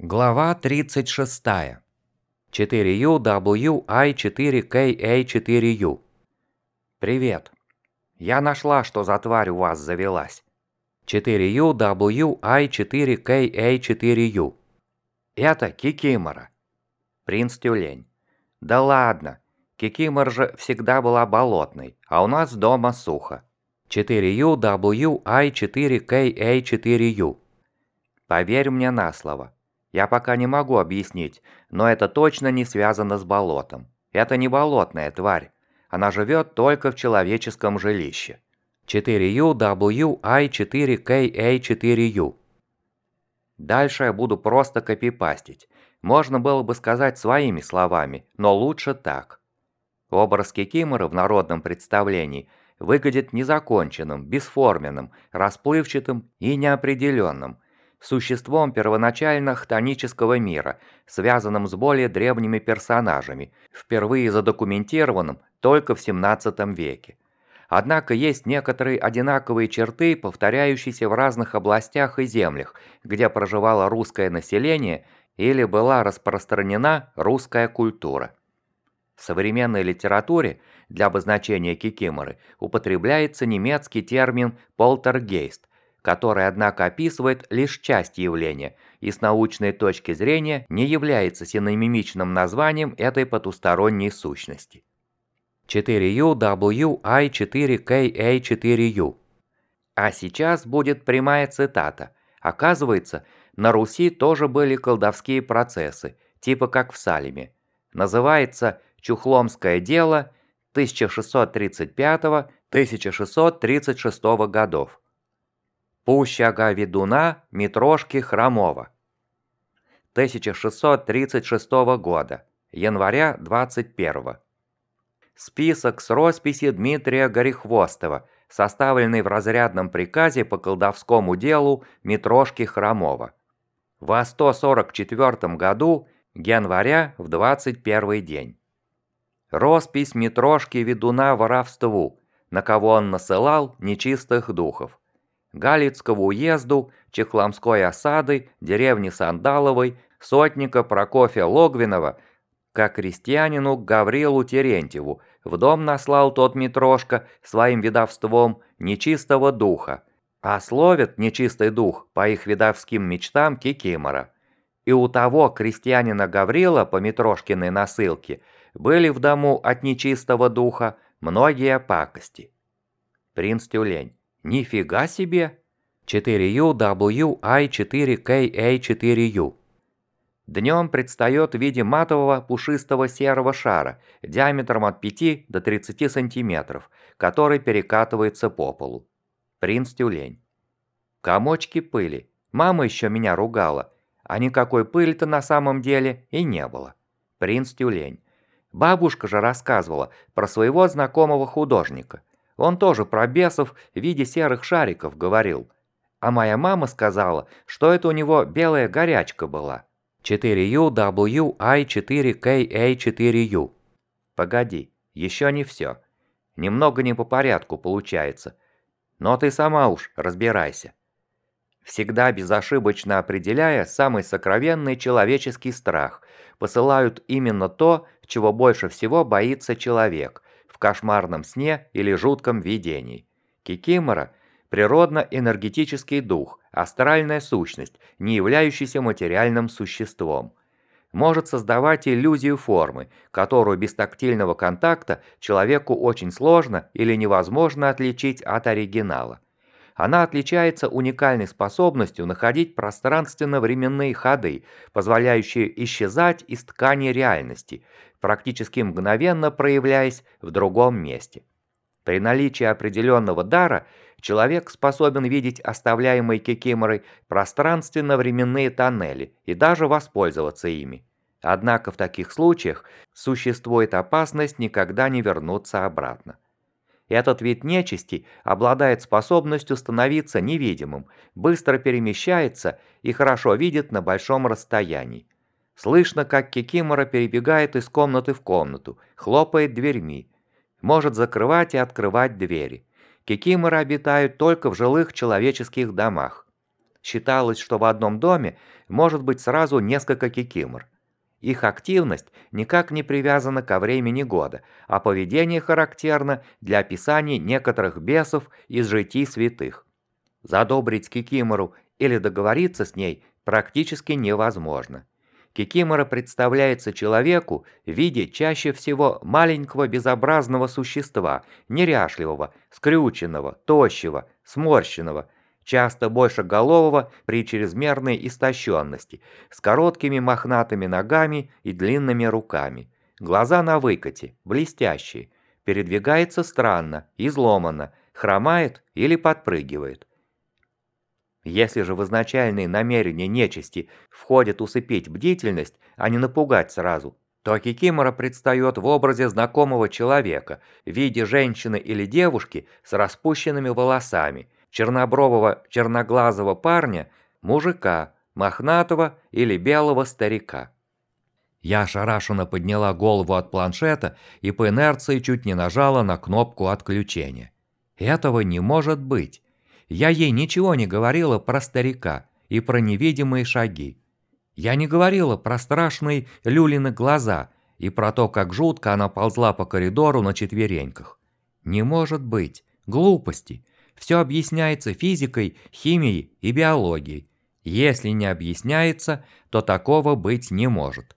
Глава 36. 4UWI4KA4U. Привет. Я нашла, что за тварь у вас завелась. 4UWI4KA4U. Это кикимора. Принц Тюлень. Да ладно. Кикимора же всегда была болотной, а у нас дома сухо. 4UWI4KA4U. Поверь мне на слово. Я пока не могу объяснить, но это точно не связано с болотом. Это не болотная тварь. Она живет только в человеческом жилище. 4UWI4KA4U. Дальше я буду просто копипастить. Можно было бы сказать своими словами, но лучше так. Образ кикиморы в народном представлении выглядит незаконченным, бесформенным, расплывчатым и неопределенным, существом первоначально хтонического мира, связанным с более древними персонажами, впервые задокументированным только в 17 веке. Однако есть некоторые одинаковые черты, повторяющиеся в разных областях и землях, где проживало русское население или была распространена русская культура. В современной литературе для обозначения кикиморы употребляется немецкий термин «полтергейст», который, однако, описывает лишь часть явления и с научной точки зрения не является синонимичным названием этой потусторонней сущности. 4UWI4KA4U. А сейчас будет прямая цитата. Оказывается, на Руси тоже были колдовские процессы, типа как в Салеме. Называется «Чухломское дело» 1635-1636 годов. Пущага ведуна Митрошки Хромова. 1636 года, января 21. Список с росписи Дмитрия Горехвостова, составленный в разрядном приказе по колдовскому делу Митрошки Хромова. Во 144 году, января в 21 день. Роспись Митрошки ведуна воровству, на кого он насылал нечистых духов. Галицкому уезду, Чехломской осады, деревни Сандаловой, сотника Прокофья Логвинова, как крестьянину Гаврилу Терентьеву, в дом наслал тот Митрошка своим ведовством нечистого духа, а словит нечистый дух по их ведовским мечтам кикимора. И у того крестьянина Гаврила по Митрошкиной насылке были в дому от нечистого духа многие пакости. Принц Тюлень. Нифига себе! 4UWI4KA4U. Днем предстает в виде матового пушистого серого шара диаметром от 5 до 30 сантиметров, который перекатывается по полу. Принц Тюлень. Комочки пыли. Мама еще меня ругала, а никакой пыли-то на самом деле и не было. Принц Тюлень. Бабушка же рассказывала про своего знакомого художника. Он тоже про бесов в виде серых шариков говорил. А моя мама сказала, что это у него белая горячка была. 4UWI4KA4U. Погоди, еще не все. Немного не по порядку получается. Но ты сама уж разбирайся. Всегда безошибочно определяя самый сокровенный человеческий страх, посылают именно то, чего больше всего боится человек – в кошмарном сне или жутком видении. Кикимора – природно-энергетический дух, астральная сущность, не являющаяся материальным существом. Может создавать иллюзию формы, которую без тактильного контакта человеку очень сложно или невозможно отличить от оригинала. Она отличается уникальной способностью находить пространственно-временные ходы, позволяющие исчезать из ткани реальности, практически мгновенно проявляясь в другом месте. При наличии определенного дара человек способен видеть оставляемые кикиморой пространственно-временные тоннели и даже воспользоваться ими. Однако в таких случаях существует опасность никогда не вернуться обратно. Этот вид нечисти обладает способностью становиться невидимым, быстро перемещается и хорошо видит на большом расстоянии. Слышно, как кикимора перебегает из комнаты в комнату, хлопает дверьми, может закрывать и открывать двери. Кикиморы обитают только в жилых человеческих домах. считалось, что в одном доме может быть сразу несколько кикимор. Их активность никак не привязана ко времени года, а поведение характерно для описания некоторых бесов из житий святых. Задобрить кикимору или договориться с ней практически невозможно. Кикимора представляется человеку в виде чаще всего маленького безобразного существа, неряшливого, скрюченного, тощего, сморщенного, часто большеголового при чрезмерной истощенности, с короткими мохнатыми ногами и длинными руками. Глаза на выкате, блестящие, передвигается странно, изломанно, хромает или подпрыгивает. Если же в изначальные намерения нечисти входит усыпить бдительность, а не напугать сразу, то кикимора предстает в образе знакомого человека в виде женщины или девушки с распущенными волосами, чернобрового черноглазого парня, мужика, мохнатого или белого старика. Я ошарашенно подняла голову от планшета и по инерции чуть не нажала на кнопку отключения. Этого не может быть. Я ей ничего не говорила про старика и про невидимые шаги. Я не говорила про страшные Люлины глаза и про то, как жутко она ползла по коридору на четвереньках. Не может быть. Глупости. Все объясняется физикой, химией и биологией. Если не объясняется, то такого быть не может.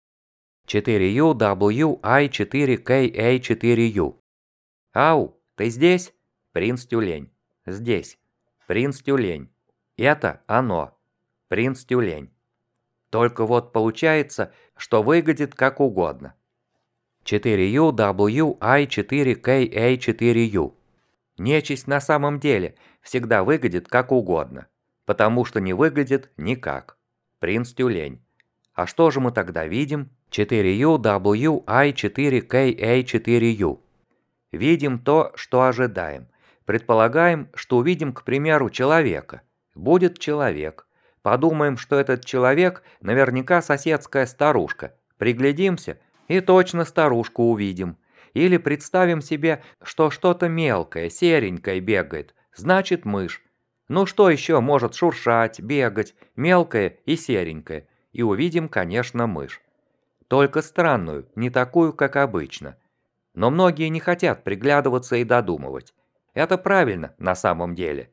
4UWI4KA4U. Ау, ты здесь? Принц Тюлень. Здесь. Принц Тюлень. Это оно. Принц Тюлень. Только вот получается, что выглядит как угодно. 4UWI4KA4U. Нечисть на самом деле всегда выглядит как угодно, потому что не выглядит никак. Принц Тюлень. А что же мы тогда видим? 4UWI4KA4U. Видим то, что ожидаем. Предполагаем, что увидим, к примеру, человека. Будет человек. Подумаем, что этот человек наверняка соседская старушка. Приглядимся и точно старушку увидим. Или представим себе, что что-то мелкое, серенькое бегает. Значит, мышь. Ну что еще может шуршать, бегать, мелкое и серенькое? И увидим, конечно, мышь. Только странную, не такую, как обычно. Но многие не хотят приглядываться и додумывать. Это правильно на самом деле.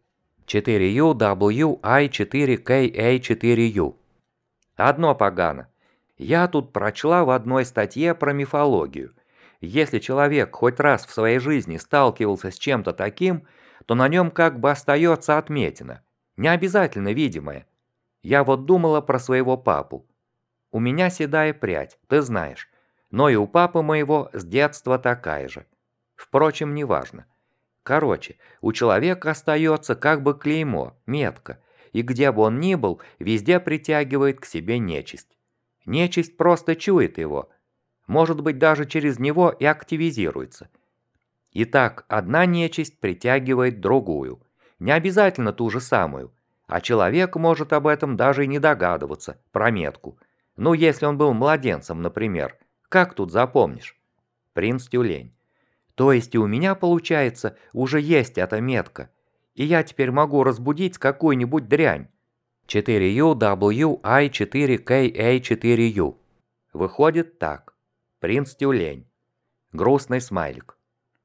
4UWI4KA4U. Одно погано. Я тут прочла в одной статье про мифологию. Если человек хоть раз в своей жизни сталкивался с чем-то таким, то на нем как бы остается отметина. Не обязательно видимая. Я вот думала про своего папу. У меня седая прядь, ты знаешь. Но и у папы моего с детства такая же. Впрочем, неважно. Короче, у человека остается как бы клеймо, метка, и где бы он ни был, везде притягивает к себе нечисть. Нечисть просто чует его, может быть, даже через него и активизируется. Итак, одна нечисть притягивает другую, не обязательно ту же самую, а человек может об этом даже и не догадываться, про метку. Ну, если он был младенцем, например, как тут запомнишь? Принц Тюлень. То есть и у меня, получается, уже есть эта метка, и я теперь могу разбудить какую-нибудь дрянь. 4UWI4KA4U. Выходит так. Принц Тюлень. Грустный смайлик.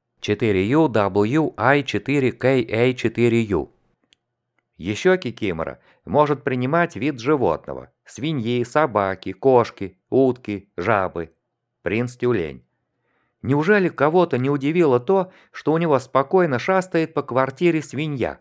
4UWI4KA4U. Еще кикимора может принимать вид животного. Свиньи, собаки, кошки, утки, жабы. Принц Тюлень. Неужели кого-то не удивило то, что у него спокойно шастает по квартире свинья?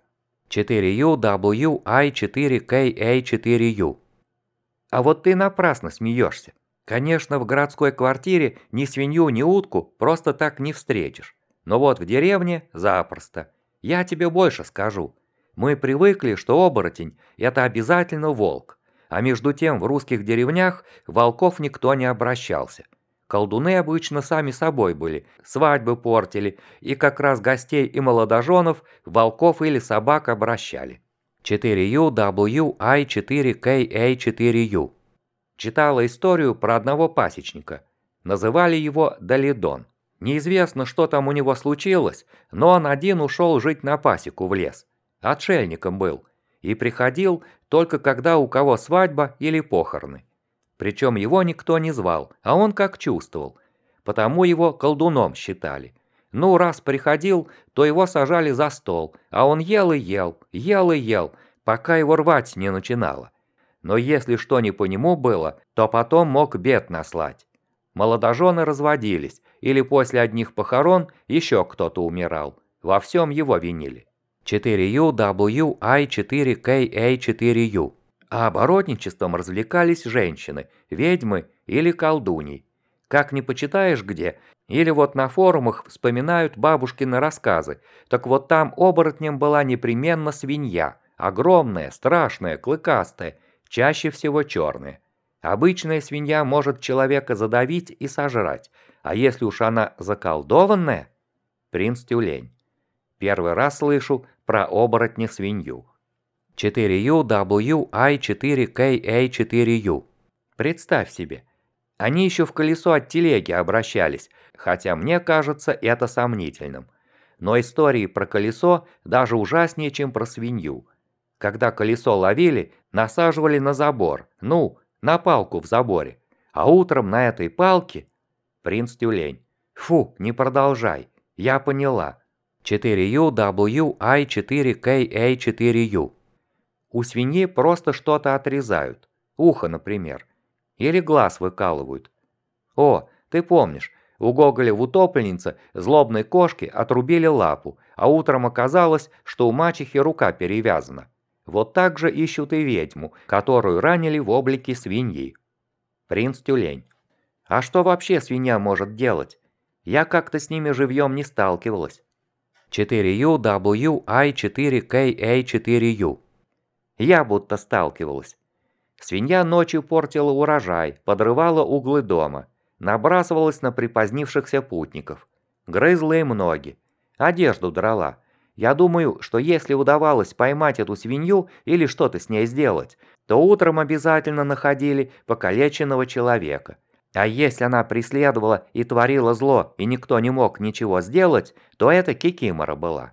4UWI4KA4U. А вот ты напрасно смеешься. Конечно, в городской квартире ни свинью, ни утку просто так не встретишь. Но вот в деревне запросто. Я тебе больше скажу. Мы привыкли, что оборотень – это обязательно волк. А между тем в русских деревнях волков никто не обращался. Колдуны обычно сами собой были, свадьбы портили, и как раз гостей и молодоженов волков или собак обращали. 4UWI4KA4U. Читала историю про одного пасечника. Называли его Долидон. Неизвестно, что там у него случилось, но он один ушел жить на пасеку в лес. Отшельником был. и приходил только когда у кого свадьба или похороны. Причем его никто не звал, а он как чувствовал, потому его колдуном считали. Ну, раз приходил, то его сажали за стол, а он ел и ел, ел и ел, пока его рвать не начинало. Но если что не по нему было, то потом мог бед наслать. Молодожены разводились, или после одних похорон еще кто-то умирал. Во всем его винили. 4UWI4KA4U. А оборотничеством развлекались женщины, ведьмы или колдуньи. Как не почитаешь где, или вот на форумах вспоминают бабушкины рассказы, так вот там оборотнем была непременно свинья, огромная, страшная, клыкастая, чаще всего черная. Обычная свинья может человека задавить и сожрать, а если уж она заколдованная... Принц Тюлень. Первый раз слышу про оборотня-свинью. 4UWI4KA4U. Представь себе, они еще в колесо от телеги обращались, хотя мне кажется это сомнительным. Но истории про колесо даже ужаснее, чем про свинью. Когда колесо ловили, насаживали на забор, на палку в заборе. А утром на этой палке... Принц Тюлень. Фу, не продолжай, я поняла. 4UWI4KA4U. У свиньи просто что-то отрезают. Ухо, например. Или глаз выкалывают. О, ты помнишь, у Гоголя в «Утопленнице» злобной кошке отрубили лапу, а утром оказалось, что у мачехи рука перевязана. Вот так же ищут и ведьму, которую ранили в облике свиньи. Принц Тюлень. А что вообще свинья может делать? Я как-то с ними живьем не сталкивалась. 4UWI4KA4U. Я будто сталкивалась. Свинья ночью портила урожай, подрывала углы дома, набрасывалась на припозднившихся путников, грызла им ноги, одежду драла. Я думаю, что если удавалось поймать эту свинью или что-то с ней сделать, то утром обязательно находили покалеченного человека. А если она преследовала и творила зло, и никто не мог ничего сделать, то это кикимора была.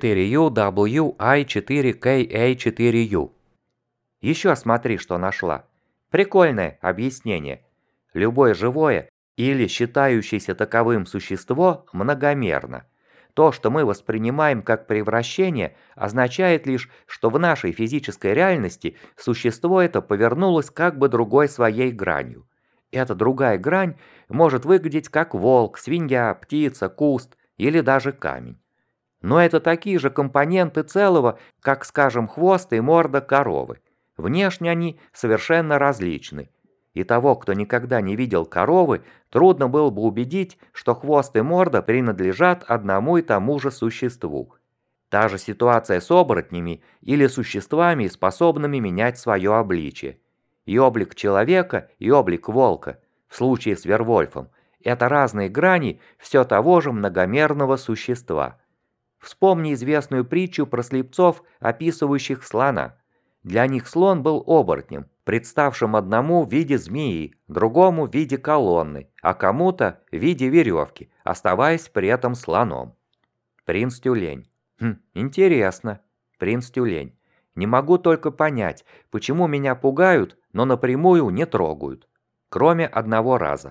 4UWI4KA4U. Еще смотри, что нашла. Прикольное объяснение. Любое живое или считающееся таковым существо многомерно. То, что мы воспринимаем как превращение, означает лишь, что в нашей физической реальности существо это повернулось как бы другой своей гранью. Эта другая грань может выглядеть как волк, свинья, птица, куст или даже камень. Но это такие же компоненты целого, как, скажем, хвост и морда коровы. Внешне они совершенно различны. И того, кто никогда не видел коровы, трудно было бы убедить, что хвост и морда принадлежат одному и тому же существу. Та же ситуация с оборотнями или существами, способными менять свое обличие. И облик человека, и облик волка, в случае с Вервольфом, это разные грани все того же многомерного существа. Вспомни известную притчу про слепцов, описывающих слона. Для них слон был оборотнем, представшим одному в виде змеи, другому в виде колонны, а кому-то в виде веревки, оставаясь при этом слоном. Принц Тюлень. Интересно. Принц Тюлень. Не могу только понять, почему меня пугают, но напрямую не трогают. Кроме одного раза.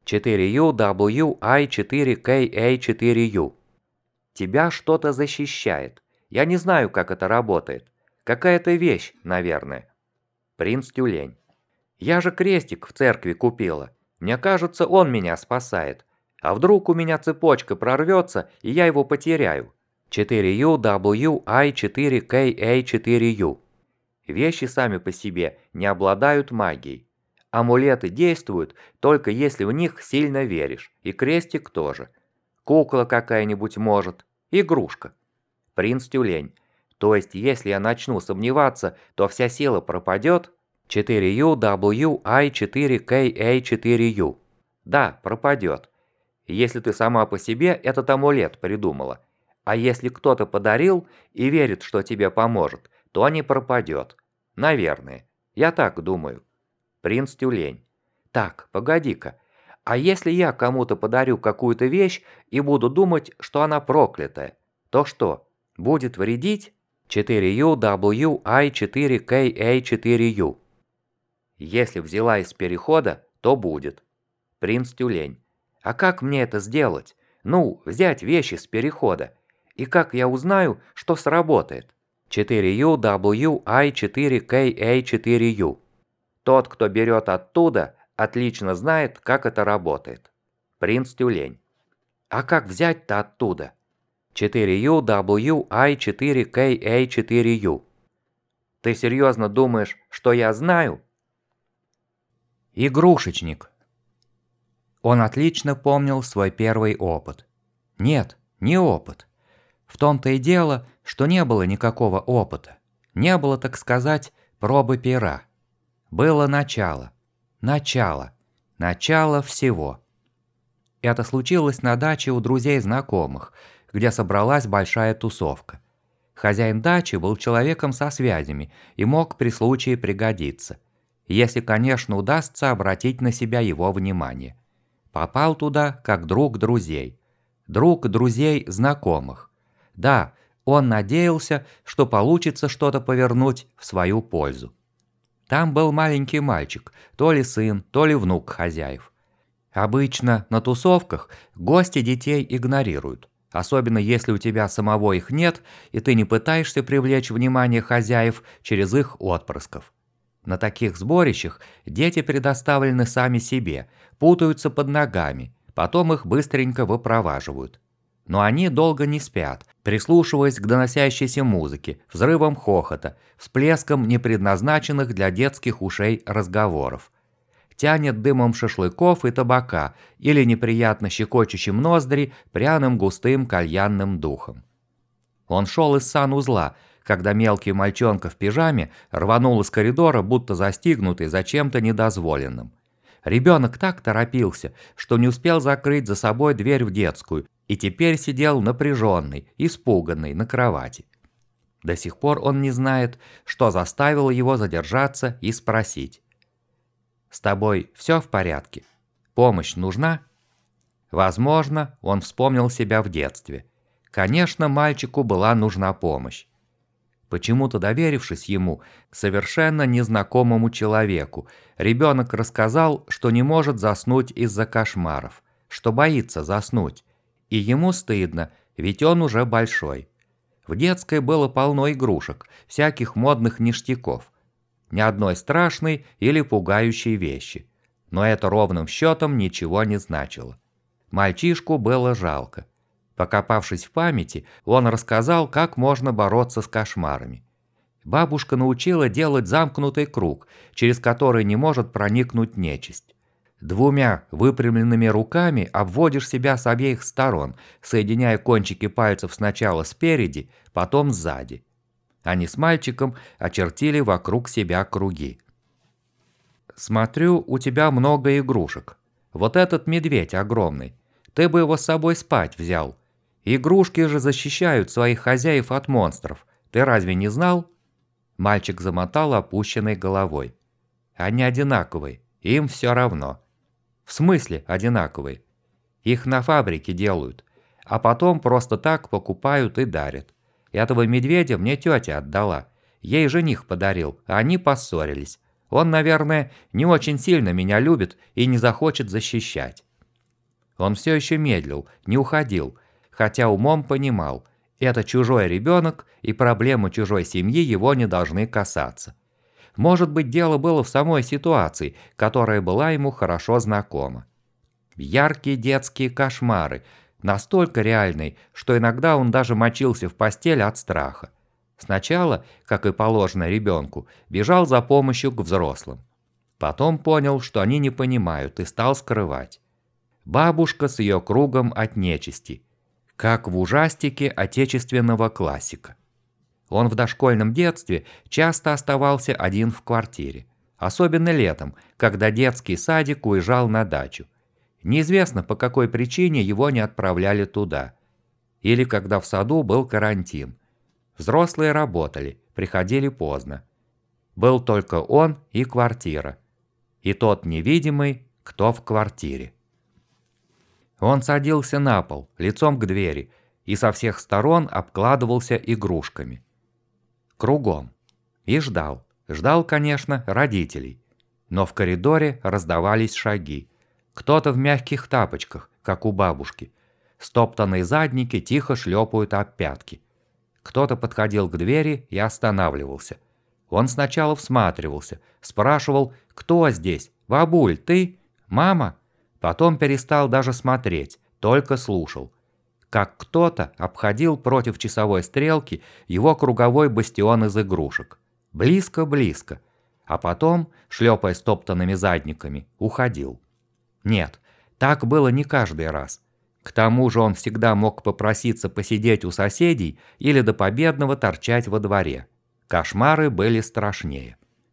4UWI4KA4U. Тебя что-то защищает. Я не знаю, как это работает. Какая-то вещь, наверное. Принц Тюлень. Я же крестик в церкви купила. Мне кажется, он меня спасает. А вдруг у меня цепочка прорвется, и я его потеряю? 4UWI4KA4U. Вещи сами по себе не обладают магией. Амулеты действуют только если в них сильно веришь, и крестик тоже. Кукла какая-нибудь может, игрушка. Принц Тюлень. То есть, если я начну сомневаться, то вся сила пропадет? 4UWI4KA4U. Да, пропадет. Если ты сама по себе этот амулет придумала. А если кто-то подарил и верит, что тебе поможет, то не пропадет. Наверное. Я так думаю. Принц Тюлень. Так, погоди-ка. А если я кому-то подарю какую-то вещь и буду думать, что она проклятая, то что, будет вредить? 4UWI4KA4U. Если взяла из перехода, то будет. Принц Тюлень. А как мне это сделать? Ну, взять вещи с перехода. И как я узнаю, что сработает? 4UWI4KA4U. Тот, кто берет оттуда, отлично знает, как это работает. Принц Тюлень. А как взять-то оттуда? 4UWI4KA4U. Ты серьезно думаешь, что я знаю? Игрушечник. Он отлично помнил свой первый опыт. Нет, не опыт. В том-то и дело, что не было никакого опыта. Не было, так сказать, пробы пера. Было начало. Начало всего. Это случилось на даче у друзей-знакомых, где собралась большая тусовка. Хозяин дачи был человеком со связями и мог при случае пригодиться. Если, конечно, удастся обратить на себя его внимание. Попал туда как друг друзей. Друг друзей знакомых. Да, он надеялся, что получится что-то повернуть в свою пользу. Там был маленький мальчик, то ли сын, то ли внук хозяев. Обычно на тусовках гости детей игнорируют, особенно если у тебя самого их нет, и ты не пытаешься привлечь внимание хозяев через их отпрысков. На таких сборищах дети предоставлены сами себе, путаются под ногами, потом их быстренько выпроваживают. Но они долго не спят, прислушиваясь к доносящейся музыке, взрывам хохота, всплескам непредназначенных для детских ушей разговоров. Тянет дымом шашлыков и табака или неприятно щекочущим ноздри пряным густым кальянным духом. Он шел из санузла, когда мелкий мальчонка в пижаме рванул из коридора, будто застигнутый за чем-то недозволенным. Ребенок так торопился, что не успел закрыть за собой дверь в детскую и теперь сидел напряженный, испуганный на кровати. До сих пор он не знает, что заставило его задержаться и спросить: «С тобой все в порядке? Помощь нужна?» Возможно, он вспомнил себя в детстве. Конечно, мальчику была нужна помощь. Почему-то доверившись ему, совершенно незнакомому человеку, ребенок рассказал, что не может заснуть из-за кошмаров, что боится заснуть. И ему стыдно, ведь он уже большой. В детской было полно игрушек, всяких модных ништяков. Ни одной страшной или пугающей вещи. Но это ровным счетом ничего не значило. Мальчишку было жалко. Покопавшись в памяти, он рассказал, как можно бороться с кошмарами. Бабушка научила делать замкнутый круг, через который не может проникнуть нечисть. 2 выпрямленными руками обводишь себя с обеих сторон, соединяя кончики пальцев сначала спереди, потом сзади. Они с мальчиком очертили вокруг себя круги. «Смотрю, у тебя много игрушек. Вот этот медведь огромный. Ты бы его с собой спать взял. Игрушки же защищают своих хозяев от монстров. Ты разве не знал?» Мальчик замотал опущенной головой. «Они одинаковые, им все равно». «В смысле одинаковые? Их на фабрике делают, а потом просто так покупают и дарят. Этого медведя мне тетя отдала. Ей жених подарил, а они поссорились. Он, наверное, не очень сильно меня любит и не захочет защищать». Он все еще медлил, не уходил, хотя умом понимал, это чужой ребенок и проблемы чужой семьи его не должны касаться. Может быть, дело было в самой ситуации, которая была ему хорошо знакома. Яркие детские кошмары, настолько реальные, что иногда он даже мочился в постель от страха. Сначала, как и положено ребенку, бежал за помощью к взрослым. Потом понял, что они не понимают, и стал скрывать. Бабушка с ее кругом от нечисти, как в ужастике отечественного классика. Он в дошкольном детстве часто оставался один в квартире, особенно летом, когда детский садик уезжал на дачу. Неизвестно, по какой причине его не отправляли туда. Или когда в саду был карантин. Взрослые работали, приходили поздно. Был только он и квартира. И тот невидимый, кто в квартире. Он садился на пол, лицом к двери, и со всех сторон обкладывался игрушками. кругом. И ждал. Ждал, конечно, родителей. Но в коридоре раздавались шаги. Кто-то в мягких тапочках, как у бабушки. Стоптанные задники тихо шлепают об пятки. Кто-то подходил к двери и останавливался. Он сначала всматривался, спрашивал: «Кто здесь? Бабуль, ты? Мама?» Потом перестал даже смотреть, только слушал. Как кто-то обходил против часовой стрелки его круговой бастион из игрушек. Близко-близко. А потом, шлепая стоптанными задниками, уходил. Нет, так было не каждый раз. К тому же он всегда мог попроситься посидеть у соседей или до победного торчать во дворе. Кошмары были страшнее.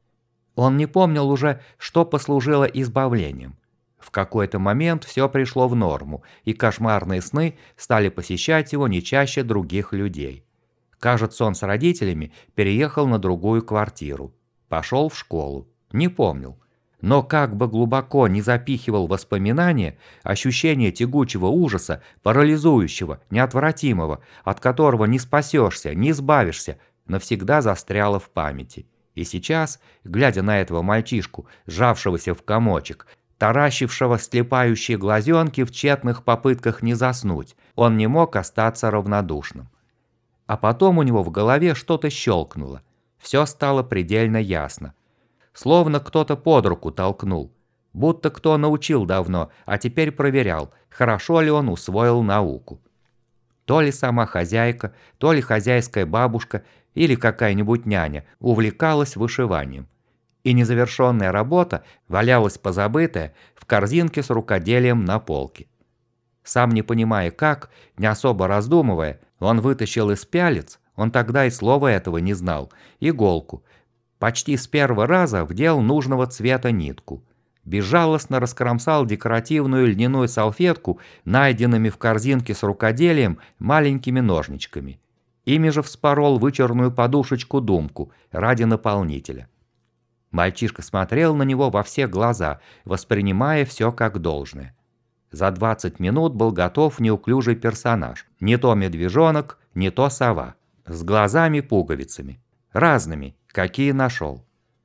Он не помнил уже, что послужило избавлением. В какой-то момент все пришло в норму, и кошмарные сны стали посещать его не чаще других людей. Кажется, он с родителями переехал на другую квартиру. Пошел в школу. Не помнил. Но как бы глубоко не запихивал воспоминания, ощущение тягучего ужаса, парализующего, неотвратимого, от которого не спасешься, не избавишься, навсегда застряло в памяти. И сейчас, глядя на этого мальчишку, сжавшегося в комочек, таращившего слепающие глазенки в тщетных попытках не заснуть, он не мог остаться равнодушным. А потом у него в голове что-то щелкнуло. Все стало предельно ясно. Словно кто-то под руку толкнул. Будто кто научил давно, а теперь проверял, хорошо ли он усвоил науку. То ли сама хозяйка, то ли хозяйская бабушка или какая-нибудь няня увлекалась вышиванием. И незавершенная работа валялась позабытая в корзинке с рукоделием на полке. Сам не понимая как, не особо раздумывая, он вытащил из пялец, он тогда и слова этого не знал, иголку. Почти с первого раза вдел нужного цвета нитку. Безжалостно раскромсал декоративную льняную салфетку найденными в корзинке с рукоделием маленькими ножничками. Ими же вспорол вычурную подушечку-думку ради наполнителя. Мальчишка смотрел на него во все глаза, воспринимая все как должное. За 20 минут был готов неуклюжий персонаж. Не то медвежонок, не то сова. С глазами-пуговицами. Разными, какие нашел.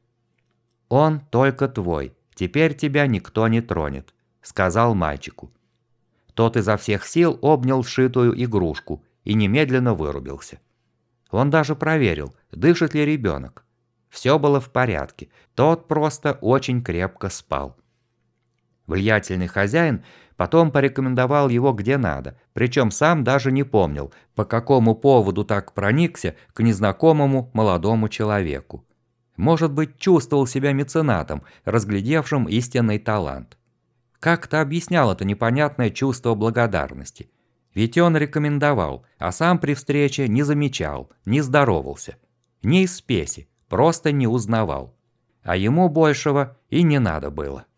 «Он только твой, теперь тебя никто не тронет», — сказал мальчику. Тот изо всех сил обнял сшитую игрушку и немедленно вырубился. Он даже проверил, дышит ли ребенок. Все было в порядке, тот просто очень крепко спал. Влиятельный хозяин потом порекомендовал его где надо, причем сам даже не помнил, по какому поводу так проникся к незнакомому молодому человеку. Может быть, чувствовал себя меценатом, разглядевшим истинный талант. Как-то объяснял это непонятное чувство благодарности. Ведь он рекомендовал, а сам при встрече не замечал, не здоровался. Не из спеси, просто не узнавал. А ему большего и не надо было.